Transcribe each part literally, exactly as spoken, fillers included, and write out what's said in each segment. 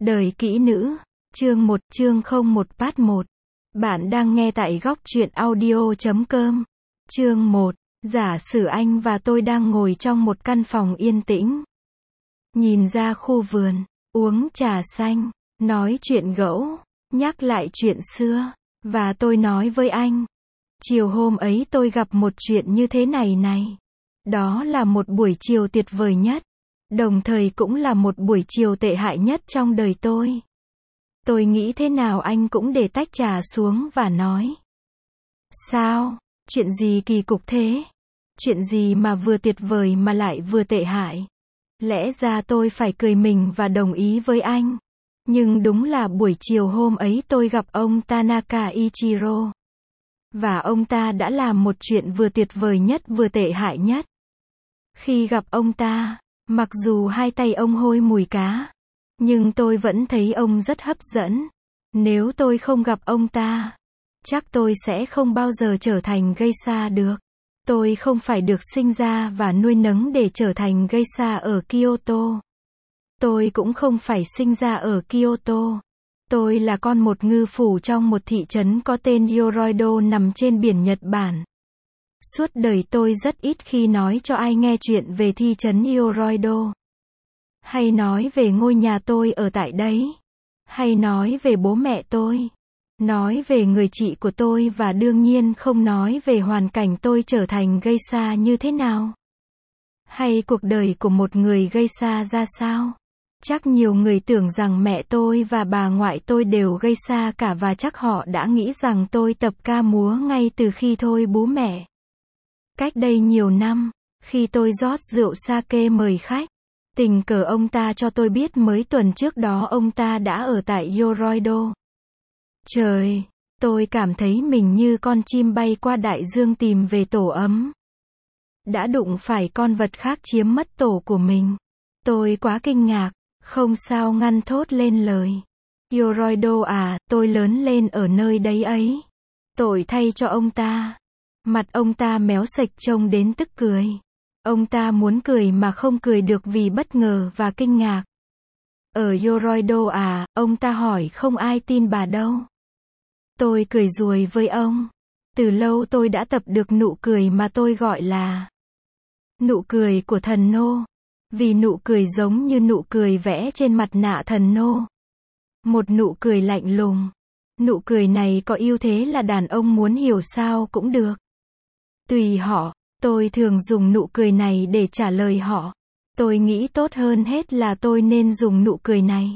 Đời kỹ nữ, chương một, chương không một part một. Bạn đang nghe tại góc truyện audio chấm com. Chương một, giả sử anh và tôi đang ngồi trong một căn phòng yên tĩnh. Nhìn ra khu vườn, uống trà xanh, nói chuyện gẫu, nhắc lại chuyện xưa. Và tôi nói với anh, chiều hôm ấy tôi gặp một chuyện như thế này này. Đó là một buổi chiều tuyệt vời nhất. Đồng thời cũng là một buổi chiều tệ hại nhất trong đời tôi. Tôi nghĩ thế nào anh cũng để tách trà xuống và nói. Sao? Chuyện gì kỳ cục thế? Chuyện gì mà vừa tuyệt vời mà lại vừa tệ hại? Lẽ ra tôi phải cười mình và đồng ý với anh. Nhưng đúng là buổi chiều hôm ấy tôi gặp ông Tanaka Ichiro. Và ông ta đã làm một chuyện vừa tuyệt vời nhất vừa tệ hại nhất. Khi gặp ông ta, mặc dù hai tay ông hôi mùi cá, nhưng tôi vẫn thấy ông rất hấp dẫn. Nếu tôi không gặp ông ta, chắc tôi sẽ không bao giờ trở thành geisha được. Tôi không phải được sinh ra và nuôi nấng để trở thành geisha ở Kyoto. Tôi cũng không phải sinh ra ở Kyoto. Tôi là con một ngư phủ trong một thị trấn có tên Yoroido nằm trên biển Nhật Bản. Suốt đời tôi rất ít khi nói cho ai nghe chuyện về thị trấn Yoroido. Hay nói về ngôi nhà tôi ở tại đấy. Hay nói về bố mẹ tôi. Nói về người chị của tôi và đương nhiên không nói về hoàn cảnh tôi trở thành geisha như thế nào. Hay cuộc đời của một người geisha ra sao. Chắc nhiều người tưởng rằng mẹ tôi và bà ngoại tôi đều geisha cả và chắc họ đã nghĩ rằng tôi tập ca múa ngay từ khi thôi bú mẹ. Cách đây nhiều năm, khi tôi rót rượu sake mời khách, tình cờ ông ta cho tôi biết mới tuần trước đó ông ta đã ở tại Yoroido. Trời, tôi cảm thấy mình như con chim bay qua đại dương tìm về tổ ấm. Đã đụng phải con vật khác chiếm mất tổ của mình. Tôi quá kinh ngạc, không sao ngăn thốt lên lời. Yoroido à, tôi lớn lên ở nơi đấy ấy. Tội thay cho ông ta. Mặt ông ta méo sạch trông đến tức cười. Ông ta muốn cười mà không cười được vì bất ngờ và kinh ngạc. Ở Yoroido à, ông ta hỏi không ai tin bà đâu. Tôi cười ruồi với ông. Từ lâu tôi đã tập được nụ cười mà tôi gọi là nụ cười của thần nô. Vì nụ cười giống như nụ cười vẽ trên mặt nạ thần nô. Một nụ cười lạnh lùng. Nụ cười này có ưu thế là đàn ông muốn hiểu sao cũng được. Tùy họ, tôi thường dùng nụ cười này để trả lời họ. Tôi nghĩ tốt hơn hết là tôi nên dùng nụ cười này.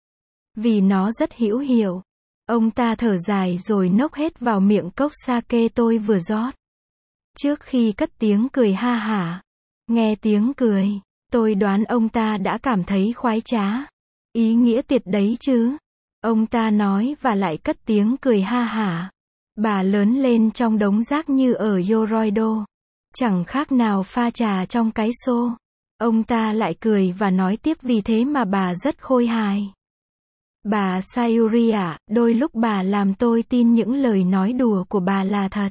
Vì nó rất hữu hiệu. Ông ta thở dài rồi nốc hết vào miệng cốc sake tôi vừa rót. Trước khi cất tiếng cười ha hả. Nghe tiếng cười, tôi đoán ông ta đã cảm thấy khoái trá. Ý nghĩa tuyệt đấy chứ. Ông ta nói và lại cất tiếng cười ha hả. Bà lớn lên trong đống rác như ở Yoroido. Chẳng khác nào pha trà trong cái xô. Ông ta lại cười và nói tiếp vì thế mà bà rất khôi hài. Bà Sayuri ạ, đôi lúc bà làm tôi tin những lời nói đùa của bà là thật.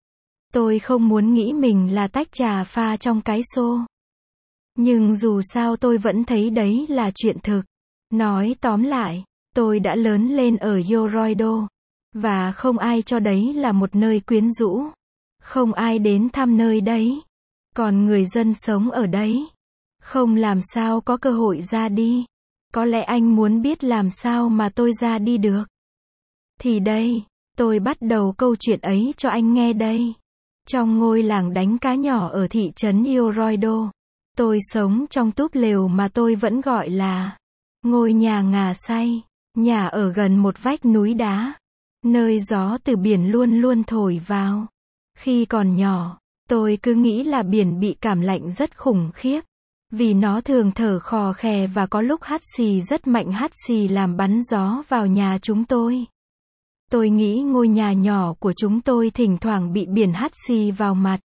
Tôi không muốn nghĩ mình là tách trà pha trong cái xô. Nhưng dù sao tôi vẫn thấy đấy là chuyện thực. Nói tóm lại, tôi đã lớn lên ở Yoroido. Và không ai cho đấy là một nơi quyến rũ. Không ai đến thăm nơi đấy. Còn người dân sống ở đấy không làm sao có cơ hội ra đi. Có lẽ anh muốn biết làm sao mà tôi ra đi được. Thì đây, tôi bắt đầu câu chuyện ấy cho anh nghe đây. Trong ngôi làng đánh cá nhỏ ở thị trấn Yoroido, tôi sống trong túp lều mà tôi vẫn gọi là ngôi nhà ngà say. Nhà ở gần một vách núi đá, nơi gió từ biển luôn luôn thổi vào. Khi còn nhỏ, tôi cứ nghĩ là biển bị cảm lạnh rất khủng khiếp. Vì nó thường thở khò khè và có lúc hắt xì rất mạnh hắt xì làm bắn gió vào nhà chúng tôi. Tôi nghĩ ngôi nhà nhỏ của chúng tôi thỉnh thoảng bị biển hắt xì vào mặt.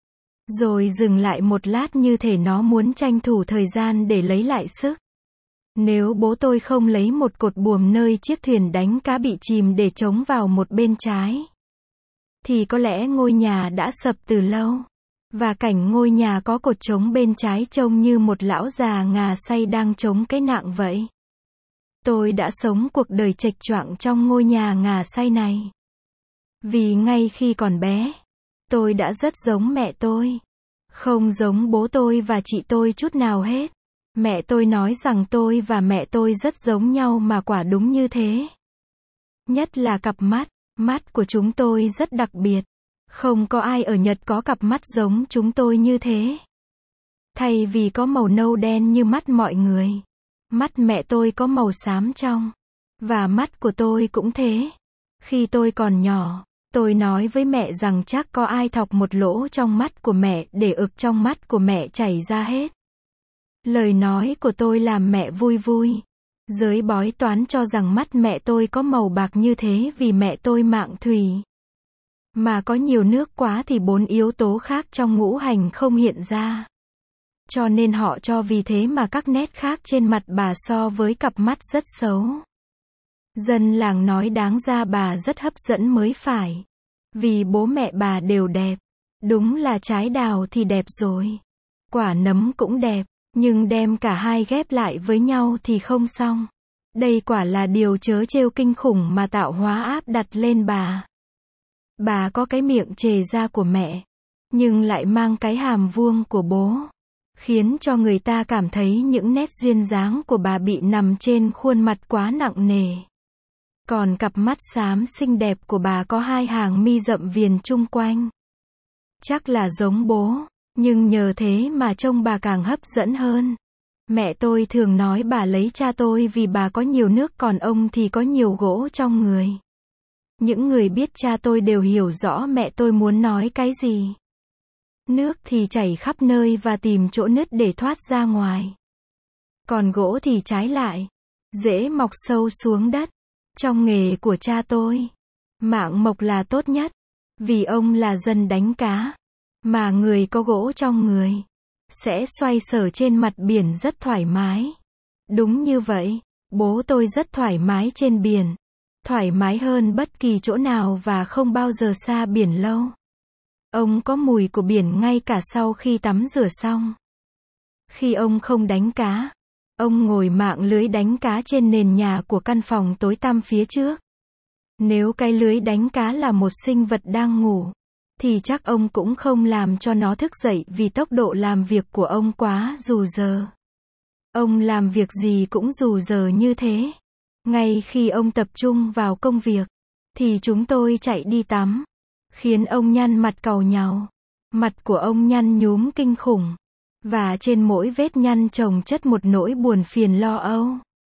Rồi dừng lại một lát như thể nó muốn tranh thủ thời gian để lấy lại sức. Nếu bố tôi không lấy một cột buồm nơi chiếc thuyền đánh cá bị chìm để chống vào một bên trái, thì có lẽ ngôi nhà đã sập từ lâu. Và cảnh ngôi nhà có cột trống bên trái trông như một lão già ngà say đang chống cái nạng vậy. tôi đã sống cuộc đời chệch choạng trong ngôi nhà ngà say này. Vì ngay khi còn bé, tôi đã rất giống mẹ tôi. Không giống bố tôi và chị tôi chút nào hết. Mẹ tôi nói rằng tôi và mẹ tôi rất giống nhau mà quả đúng như thế. Nhất là cặp mắt, mắt của chúng tôi rất đặc biệt. Không có ai ở Nhật có cặp mắt giống chúng tôi như thế. Thay vì có màu nâu đen như mắt mọi người, mắt mẹ tôi có màu xám trong. Và mắt của tôi cũng thế. Khi tôi còn nhỏ, tôi nói với mẹ rằng chắc có ai thọc một lỗ trong mắt của mẹ để ực trong mắt của mẹ chảy ra hết. Lời nói của tôi làm mẹ vui vui. Giới bói toán cho rằng mắt mẹ tôi có màu bạc như thế vì mẹ tôi mạng thủy. Mà có nhiều nước quá thì bốn yếu tố khác trong ngũ hành không hiện ra. Cho nên họ cho vì thế mà các nét khác trên mặt bà so với cặp mắt rất xấu. Dân làng nói đáng ra bà rất hấp dẫn mới phải. Vì bố mẹ bà đều đẹp. Đúng là trái đào thì đẹp rồi. Quả nấm cũng đẹp. Nhưng đem cả hai ghép lại với nhau thì không xong. Đây quả là điều trớ trêu kinh khủng mà tạo hóa áp đặt lên bà. Bà có cái miệng trề ra của mẹ, nhưng lại mang cái hàm vuông của bố. Khiến cho người ta cảm thấy những nét duyên dáng của bà bị nằm trên khuôn mặt quá nặng nề. Còn cặp mắt xám xinh đẹp của bà có hai hàng mi rậm viền chung quanh. Chắc là giống bố. Nhưng nhờ thế mà trông bà càng hấp dẫn hơn. Mẹ tôi thường nói bà lấy cha tôi vì bà có nhiều nước còn ông thì có nhiều gỗ trong người. Những người biết cha tôi đều hiểu rõ mẹ tôi muốn nói cái gì. Nước thì chảy khắp nơi và tìm chỗ nứt để thoát ra ngoài. Còn gỗ thì trái lại, dễ mọc sâu xuống đất. Trong nghề của cha tôi, mạng mộc là tốt nhất. Vì ông là dân đánh cá. Mà người có gỗ trong người sẽ xoay sở trên mặt biển rất thoải mái. Đúng như vậy, bố tôi rất thoải mái trên biển. Thoải mái hơn bất kỳ chỗ nào và không bao giờ xa biển lâu. Ông có mùi của biển ngay cả sau khi tắm rửa xong. Khi ông không đánh cá, ông ngồi mạng lưới đánh cá trên nền nhà của căn phòng tối tăm phía trước. Nếu cái lưới đánh cá là một sinh vật đang ngủ, thì chắc ông cũng không làm cho nó thức dậy vì tốc độ làm việc của ông quá rù rờ. Ông làm việc gì cũng rù rờ như thế. Ngay khi ông tập trung vào công việc, thì chúng tôi chạy đi tắm. Khiến ông nhăn mặt càu nhàu. Mặt của ông nhăn nhúm kinh khủng. Và trên mỗi vết nhăn chồng chất một nỗi buồn phiền lo âu.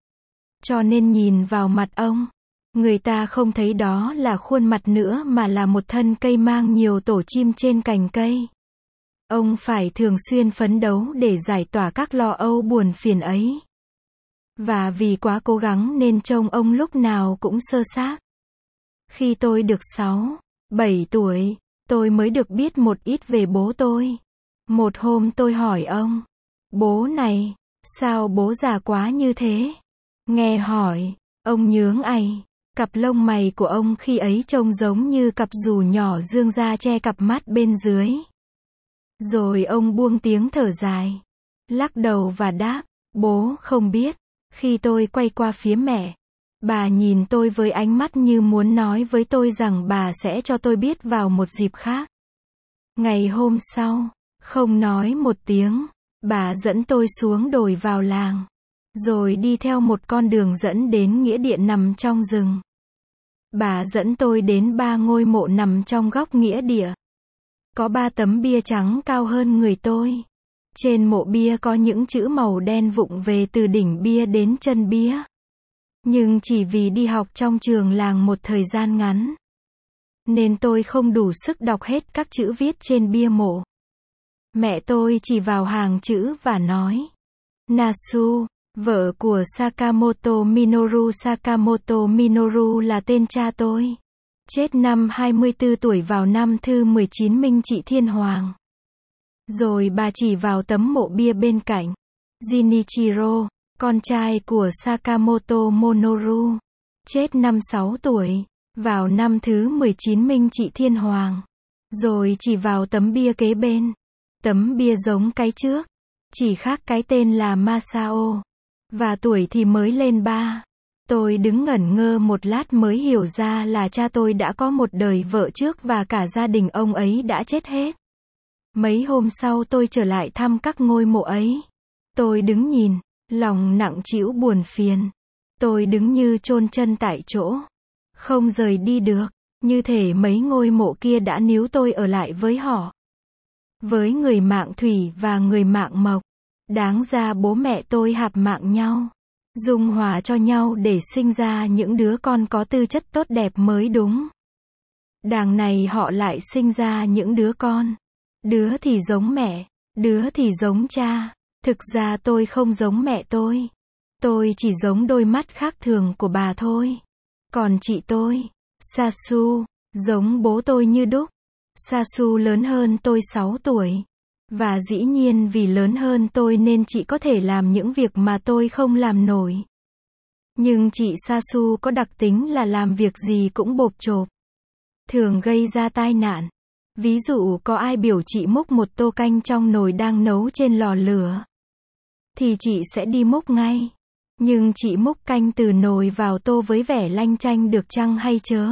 Cho nên nhìn vào mặt ông, người ta không thấy đó là khuôn mặt nữa mà là một thân cây mang nhiều tổ chim trên cành cây. Ông phải thường xuyên phấn đấu để giải tỏa các lo âu buồn phiền ấy. Và vì quá cố gắng nên trông ông lúc nào cũng xơ xác. Khi tôi được sáu, bảy tuổi, tôi mới được biết một ít về bố tôi. Một hôm tôi hỏi ông, bố này, sao bố già quá như thế? Nghe hỏi, ông nhướng ày. Cặp lông mày của ông khi ấy trông giống như cặp dù nhỏ dương ra che cặp mắt bên dưới. Rồi ông buông tiếng thở dài, lắc đầu và đáp, bố không biết. Khi tôi quay qua phía mẹ, bà nhìn tôi với ánh mắt như muốn nói với tôi rằng bà sẽ cho tôi biết vào một dịp khác. Ngày hôm sau, không nói một tiếng, bà dẫn tôi xuống đồi vào làng. Rồi đi theo một con đường dẫn đến nghĩa địa nằm trong rừng. Bà dẫn tôi đến ba ngôi mộ nằm trong góc nghĩa địa. Có ba tấm bia trắng cao hơn người tôi. Trên mộ bia có những chữ màu đen vụng về từ đỉnh bia đến chân bia. Nhưng chỉ vì đi học trong trường làng một thời gian ngắn, nên tôi không đủ sức đọc hết các chữ viết trên bia mộ. Mẹ tôi chỉ vào hàng chữ và nói, Nasu, vợ của Sakamoto Minoru. Sakamoto Minoru là tên cha tôi. Chết năm hai mươi tư tuổi vào năm thứ mười chín Minh Trị Thiên Hoàng. Rồi bà chỉ vào tấm mộ bia bên cạnh. Jinichiro, con trai của Sakamoto Minoru. Chết năm sáu tuổi, vào năm thứ mười chín Minh Trị Thiên Hoàng. Rồi chỉ vào tấm bia kế bên. Tấm bia giống cái trước, chỉ khác cái tên là Masao. Và tuổi thì mới lên ba. Tôi đứng ngẩn ngơ một lát mới hiểu ra là cha tôi đã có một đời vợ trước và cả gia đình ông ấy đã chết hết. Mấy hôm sau tôi trở lại thăm các ngôi mộ ấy. Tôi đứng nhìn, lòng nặng trĩu buồn phiền. Tôi đứng như chôn chân tại chỗ, không rời đi được, như thể mấy ngôi mộ kia đã níu tôi ở lại với họ. Với người mạng thủy và người mạng mộc, đáng ra bố mẹ tôi hạp mạng nhau, dung hòa cho nhau để sinh ra những đứa con có tư chất tốt đẹp mới đúng. Đằng này họ lại sinh ra những đứa con, đứa thì giống mẹ, đứa thì giống cha. Thực ra tôi không giống mẹ tôi. Tôi chỉ giống đôi mắt khác thường của bà thôi. Còn chị tôi, Sasu, giống bố tôi như đúc. Sasu lớn hơn tôi sáu tuổi. Và dĩ nhiên vì lớn hơn tôi nên chị có thể làm những việc mà tôi không làm nổi. Nhưng chị Sasu có đặc tính là làm việc gì cũng bộp chộp, thường gây ra tai nạn. Ví dụ có ai biểu chị múc một tô canh trong nồi đang nấu trên lò lửa, thì chị sẽ đi múc ngay. Nhưng chị múc canh từ nồi vào tô với vẻ lanh chanh được chăng hay chớ?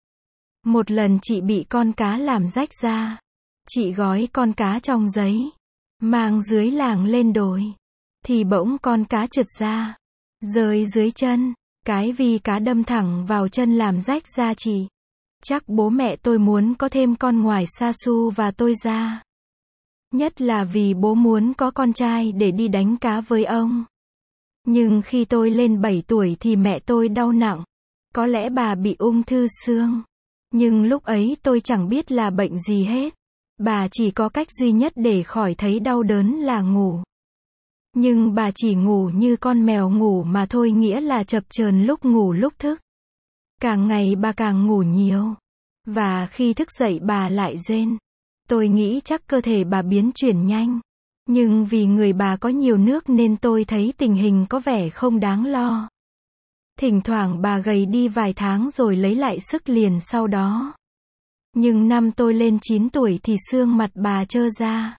Một lần chị bị con cá làm rách da. Chị gói con cá trong giấy, mang dưới làng lên đồi. Thì bỗng con cá trượt ra, rơi dưới chân. Cái vì cá đâm thẳng vào chân làm rách da chị. Chắc bố mẹ tôi muốn có thêm con ngoài Sasu và tôi ra. Nhất là vì bố muốn có con trai để đi đánh cá với ông. Nhưng khi tôi lên bảy tuổi thì mẹ tôi đau nặng. Có lẽ bà bị ung thư xương. Nhưng lúc ấy tôi chẳng biết là bệnh gì hết. Bà chỉ có cách duy nhất để khỏi thấy đau đớn là ngủ. Nhưng bà chỉ ngủ như con mèo ngủ mà thôi, nghĩa là chập chờn lúc ngủ lúc thức. Càng ngày bà càng ngủ nhiều. Và khi thức dậy bà lại rên. Tôi nghĩ chắc cơ thể bà biến chuyển nhanh. Nhưng vì người bà có nhiều nước nên tôi thấy tình hình có vẻ không đáng lo. Thỉnh thoảng bà gầy đi vài tháng rồi lấy lại sức liền sau đó. Nhưng năm tôi lên chín tuổi thì xương mặt bà trơ ra.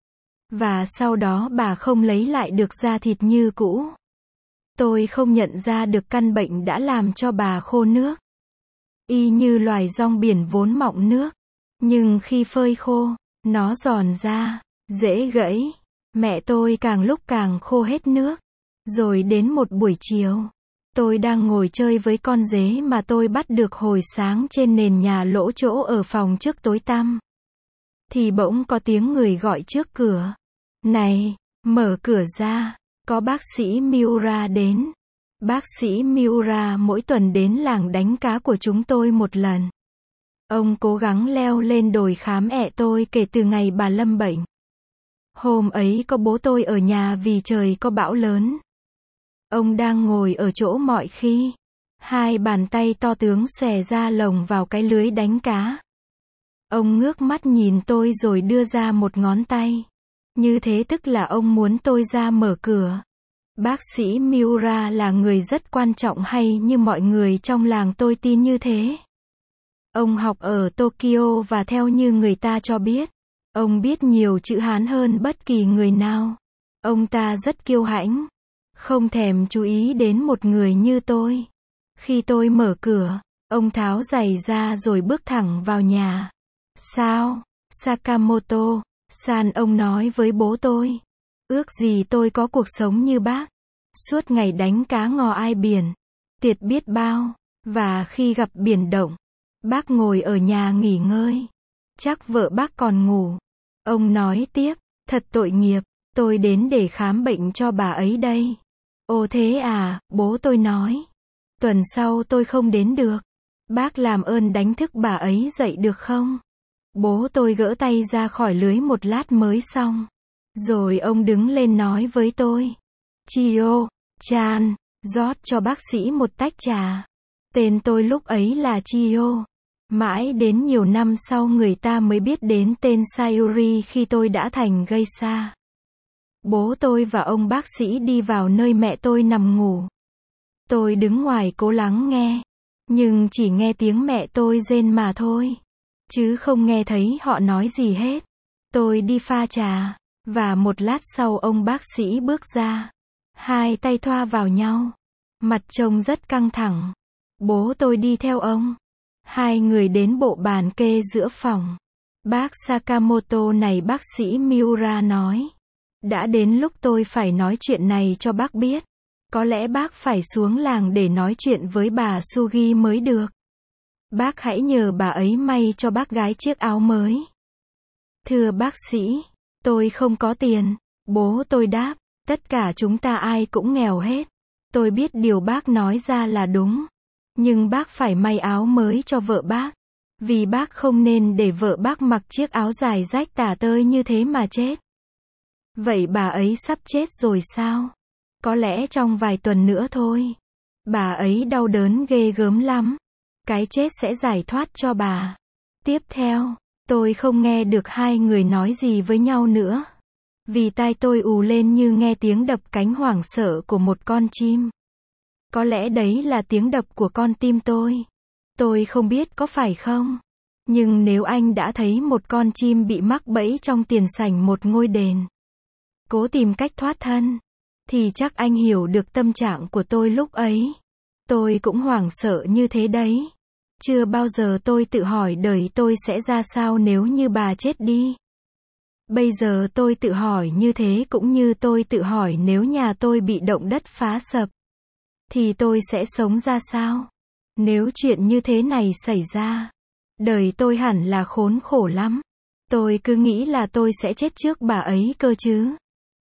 Và sau đó bà không lấy lại được da thịt như cũ. Tôi không nhận ra được căn bệnh đã làm cho bà khô nước. Y như loài rong biển vốn mọng nước. Nhưng khi phơi khô, nó giòn ra, dễ gãy. Mẹ tôi càng lúc càng khô hết nước. Rồi đến một buổi chiều, tôi đang ngồi chơi với con dế mà tôi bắt được hồi sáng trên nền nhà lỗ chỗ ở phòng trước tối tăm. Thì bỗng có tiếng người gọi trước cửa. Này, mở cửa ra, có bác sĩ Miura đến. Bác sĩ Miura mỗi tuần đến làng đánh cá của chúng tôi một lần. Ông cố gắng leo lên đồi khám ẹ tôi kể từ ngày bà lâm bệnh. Hôm ấy có bố tôi ở nhà vì trời có bão lớn. Ông đang ngồi ở chỗ mọi khi. Hai bàn tay to tướng xòe ra lồng vào cái lưới đánh cá. Ông ngước mắt nhìn tôi rồi đưa ra một ngón tay. Như thế tức là ông muốn tôi ra mở cửa. Bác sĩ Miura là người rất quan trọng hay như mọi người trong làng tôi tin như thế? Ông học ở Tokyo và theo như người ta cho biết, ông biết nhiều chữ Hán hơn bất kỳ người nào. Ông ta rất kiêu hãnh, không thèm chú ý đến một người như tôi. Khi tôi mở cửa, ông tháo giày ra rồi bước thẳng vào nhà. Sao, Sakamoto, san, ông nói với bố tôi. Ước gì tôi có cuộc sống như bác. Suốt ngày đánh cá ngò ai biển. Tiệt biết bao. Và khi gặp biển động, bác ngồi ở nhà nghỉ ngơi. Chắc vợ bác còn ngủ. Ông nói tiếp, thật tội nghiệp, tôi đến để khám bệnh cho bà ấy đây. Ồ thế à, bố tôi nói. Tuần sau tôi không đến được. Bác làm ơn đánh thức bà ấy dậy được không? Bố tôi gỡ tay ra khỏi lưới một lát mới xong. Rồi ông đứng lên nói với tôi. Chio, chan, rót cho bác sĩ một tách trà. Tên tôi lúc ấy là Chio. Mãi đến nhiều năm sau người ta mới biết đến tên Sayuri khi tôi đã thành geisha. Bố tôi và ông bác sĩ đi vào nơi mẹ tôi nằm ngủ. Tôi đứng ngoài cố lắng nghe. Nhưng chỉ nghe tiếng mẹ tôi rên mà thôi. Chứ không nghe thấy họ nói gì hết. Tôi đi pha trà. Và một lát sau ông bác sĩ bước ra. Hai tay thoa vào nhau. Mặt trông rất căng thẳng. Bố tôi đi theo ông. Hai người đến bộ bàn kê giữa phòng. Bác Sakamoto này, bác sĩ Miura nói. Đã đến lúc tôi phải nói chuyện này cho bác biết. Có lẽ bác phải xuống làng để nói chuyện với bà Sugi mới được. Bác hãy nhờ bà ấy may cho bác gái chiếc áo mới. Thưa bác sĩ, tôi không có tiền. Bố tôi đáp, tất cả chúng ta ai cũng nghèo hết. Tôi biết điều bác nói ra là đúng. Nhưng bác phải may áo mới cho vợ bác. Vì bác không nên để vợ bác mặc chiếc áo dài rách tả tơi như thế mà chết. Vậy bà ấy sắp chết rồi sao? Có lẽ trong vài tuần nữa thôi. Bà ấy đau đớn ghê gớm lắm. Cái chết sẽ giải thoát cho bà. Tiếp theo, tôi không nghe được hai người nói gì với nhau nữa. Vì tai tôi ù lên như nghe tiếng đập cánh hoảng sợ của một con chim. Có lẽ đấy là tiếng đập của con tim tôi. Tôi không biết có phải không. Nhưng nếu anh đã thấy một con chim bị mắc bẫy trong tiền sảnh một ngôi đền, cố tìm cách thoát thân, thì chắc anh hiểu được tâm trạng của tôi lúc ấy. Tôi cũng hoảng sợ như thế đấy. Chưa bao giờ tôi tự hỏi đời tôi sẽ ra sao nếu như bà chết đi. Bây giờ tôi tự hỏi như thế cũng như tôi tự hỏi nếu nhà tôi bị động đất phá sập, thì tôi sẽ sống ra sao? Nếu chuyện như thế này xảy ra, đời tôi hẳn là khốn khổ lắm. Tôi cứ nghĩ là tôi sẽ chết trước bà ấy cơ chứ.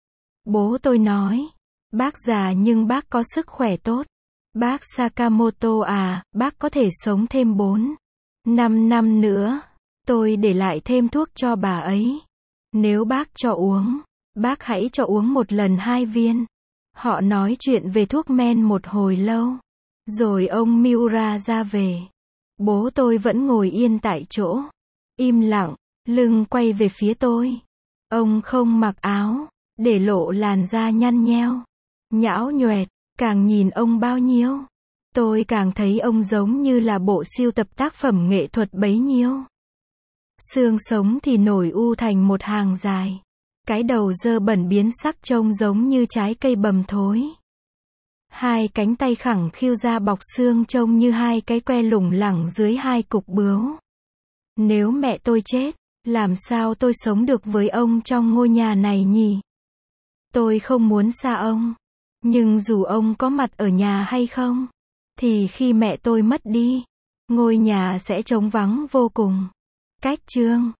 Bố tôi nói, bác già nhưng bác có sức khỏe tốt. Bác Sakamoto à, bác có thể sống thêm bốn, năm năm nữa. Tôi để lại thêm thuốc cho bà ấy. Nếu bác cho uống, bác hãy cho uống một lần hai viên. Họ nói chuyện về thuốc men một hồi lâu. Rồi ông Miura ra về. Bố tôi vẫn ngồi yên tại chỗ. Im lặng, lưng quay về phía tôi. Ông không mặc áo, để lộ làn da nhăn nheo, nhão nhoẹt. Càng nhìn ông bao nhiêu, tôi càng thấy ông giống như là bộ sưu tập tác phẩm nghệ thuật bấy nhiêu. Xương sống thì nổi u thành một hàng dài. Cái đầu dơ bẩn biến sắc trông giống như trái cây bầm thối. Hai cánh tay khẳng khiu ra bọc xương trông như hai cái que lủng lẳng dưới hai cục bướu. Nếu mẹ tôi chết, làm sao tôi sống được với ông trong ngôi nhà này nhỉ? Tôi không muốn xa ông. Nhưng dù ông có mặt ở nhà hay không, thì khi mẹ tôi mất đi, ngôi nhà sẽ trống vắng vô cùng. Cách chương